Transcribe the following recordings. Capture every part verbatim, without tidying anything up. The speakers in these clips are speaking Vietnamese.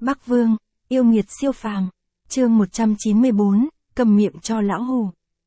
Bắc Vương, yêu nghiệt siêu phàm. Chương một trăm chín mươi bốn, cầm miệng cho lão hù.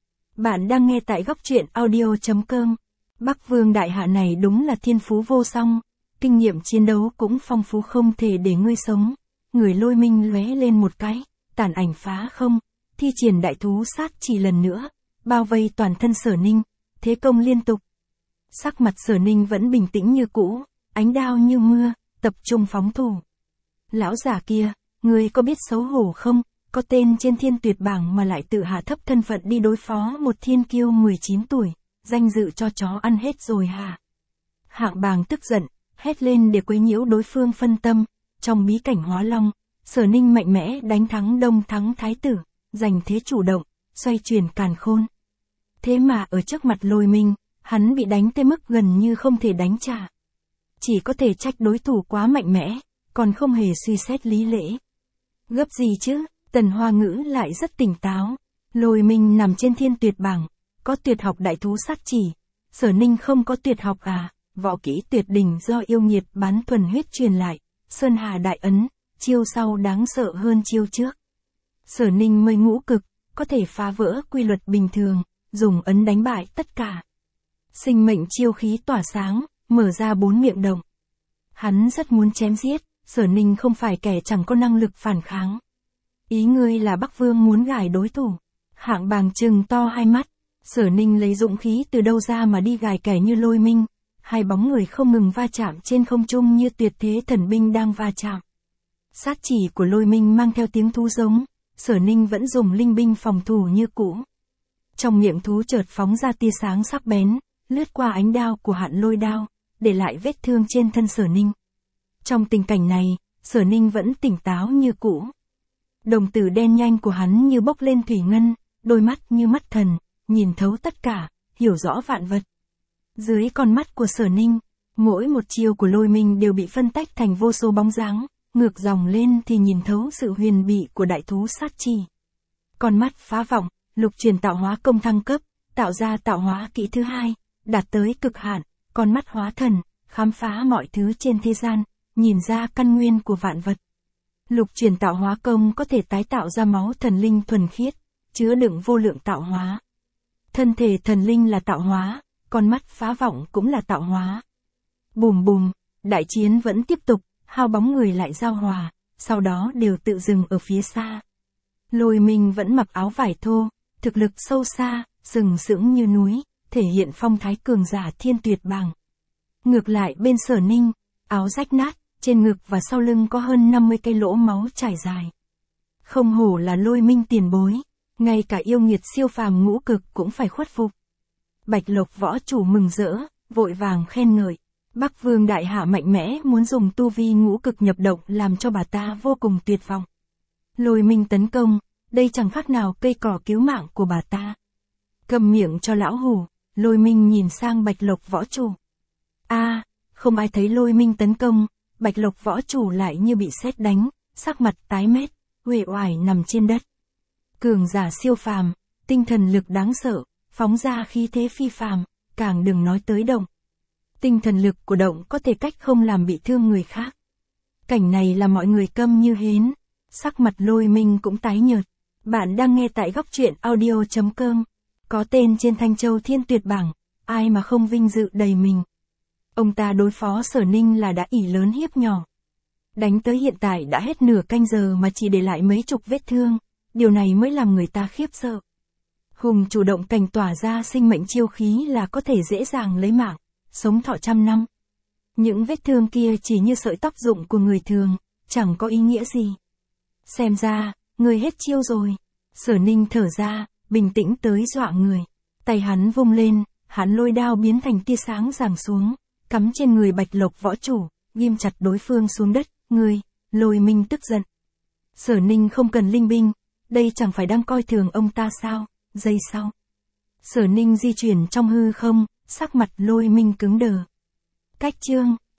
Bạn đang nghe tại góc truyện audio chấm com. Bắc Vương đại hạ này đúng là thiên phú vô song, kinh nghiệm chiến đấu cũng phong phú không thể để ngươi sống. Người Lôi Minh lóe lên một cái, tàn ảnh phá không, thi triển đại thú sát chỉ lần nữa, bao vây toàn thân Sở Ninh, thế công liên tục. Sắc mặt Sở Ninh vẫn bình tĩnh như cũ, ánh đao như mưa, tập trung phóng thủ. Lão giả kia, ngươi có biết xấu hổ không, có tên trên thiên tuyệt bảng mà lại tự hạ thấp thân phận đi đối phó một thiên kiêu mười chín tuổi, danh dự cho chó ăn hết rồi hả? Hạng Bàng tức giận, hét lên để quấy nhiễu đối phương phân tâm. Trong bí cảnh Hóa Long, Sở Ninh mạnh mẽ đánh thắng Đông thắng Thái tử, giành thế chủ động, xoay chuyển càn khôn. Thế mà ở trước mặt Lôi Minh, hắn bị đánh tới mức gần như không thể đánh trả. Chỉ có thể trách đối thủ quá mạnh mẽ, còn không hề suy xét lý lẽ. Gấp gì chứ, Tần Hoa Ngữ lại rất tỉnh táo. Lôi Minh nằm trên thiên tuyệt bảng, có tuyệt học đại thú sát chỉ. Sở Ninh không có tuyệt học à, võ kỹ tuyệt đỉnh do yêu nghiệt bán thuần huyết truyền lại. Sơn Hà đại ấn, chiêu sau đáng sợ hơn chiêu trước. Sở Ninh mây ngũ cực, có thể phá vỡ quy luật bình thường, dùng ấn đánh bại tất cả. Sinh mệnh chiêu khí tỏa sáng, mở ra bốn miệng động. Hắn rất muốn chém giết, Sở Ninh không phải kẻ chẳng có năng lực phản kháng. Ý ngươi là Bắc Vương muốn gài đối thủ. Hạng Bàng trừng to hai mắt, Sở Ninh lấy dũng khí từ đâu ra mà đi gài kẻ như Lôi Minh. Hai bóng người không ngừng va chạm trên không trung như tuyệt thế thần binh đang va chạm. Sát chỉ của Lôi Minh mang theo tiếng thú giống, Sở Ninh vẫn dùng linh binh phòng thủ như cũ. Trong miệng thú chợt phóng ra tia sáng sắc bén, lướt qua ánh đao của Hạn Lôi đao, để lại vết thương trên thân Sở Ninh. Trong tình cảnh này, Sở Ninh vẫn tỉnh táo như cũ. Đồng tử đen nhanh của hắn như bốc lên thủy ngân, đôi mắt như mắt thần, nhìn thấu tất cả, hiểu rõ vạn vật. Dưới con mắt của Sở Ninh, mỗi một chiêu của Lôi Minh đều bị phân tách thành vô số bóng dáng, ngược dòng lên thì nhìn thấu sự huyền bí của đại thú sát chi. Con mắt phá vọng, lục truyền tạo hóa công thăng cấp, tạo ra tạo hóa kỹ thứ hai, đạt tới cực hạn, con mắt hóa thần, khám phá mọi thứ trên thế gian, nhìn ra căn nguyên của vạn vật. Lục truyền tạo hóa công có thể tái tạo ra máu thần linh thuần khiết, chứa đựng vô lượng tạo hóa. Thân thể thần linh là tạo hóa, con mắt phá vọng cũng là tạo hóa. Bùm bùm, đại chiến vẫn tiếp tục, hai bóng người lại giao hòa, sau đó đều tự dừng ở phía xa. Lôi Minh vẫn mặc áo vải thô, thực lực sâu xa, sừng sững như núi, thể hiện phong thái cường giả thiên tuyệt bảng. Ngược lại bên Sở Ninh, áo rách nát, trên ngực và sau lưng có hơn năm mươi cây lỗ máu trải dài. Không hổ là Lôi Minh tiền bối, ngay cả yêu nghiệt siêu phàm ngũ cực cũng phải khuất phục. Bạch Lộc võ chủ mừng rỡ, vội vàng khen ngợi. Bắc Vương đại hạ mạnh mẽ muốn dùng tu vi ngũ cực nhập động làm cho bà ta vô cùng tuyệt vọng. Lôi Minh tấn công, đây chẳng khác nào cây cỏ cứu mạng của bà ta. Cầm miệng cho lão hù, Lôi Minh nhìn sang Bạch Lộc võ chủ. A, à, không ai thấy Lôi Minh tấn công, Bạch Lộc võ chủ lại như bị sét đánh, sắc mặt tái mét, uể oải nằm trên đất. Cường giả siêu phàm, tinh thần lực đáng sợ, phóng ra khí thế phi phàm, càng đừng nói tới động. Tinh thần lực của động có thể cách không làm bị thương người khác. Cảnh này là mọi người câm như hến, sắc mặt Lôi Minh cũng tái nhợt. Bạn đang nghe tại góc truyện audio chấm com. Có tên trên Thanh Châu thiên tuyệt bảng, ai mà không vinh dự đầy mình. Ông ta đối phó Sở Ninh là đã ỷ lớn hiếp nhỏ. Đánh tới hiện tại đã hết nửa canh giờ mà chỉ để lại mấy chục vết thương, điều này mới làm người ta khiếp sợ. Hùng chủ động cảnh tỏa ra sinh mệnh chiêu khí là có thể dễ dàng lấy mạng, sống thọ trăm năm. Những vết thương kia chỉ như sợi tóc rụng của người thường, chẳng có ý nghĩa gì. Xem ra, người hết chiêu rồi. Sở Ninh thở ra, bình tĩnh tới dọa người. Tay hắn vung lên, hắn lôi đao biến thành tia sáng giằng xuống, cắm trên người Bạch Lộc võ chủ, ghim chặt đối phương xuống đất. Ngươi, Lôi Minh tức giận. Sở Ninh không cần linh binh, đây chẳng phải đang coi thường ông ta sao? Giây sau, Sở Ninh di chuyển trong hư không, sắc mặt Lôi Minh cứng đờ. Cách chương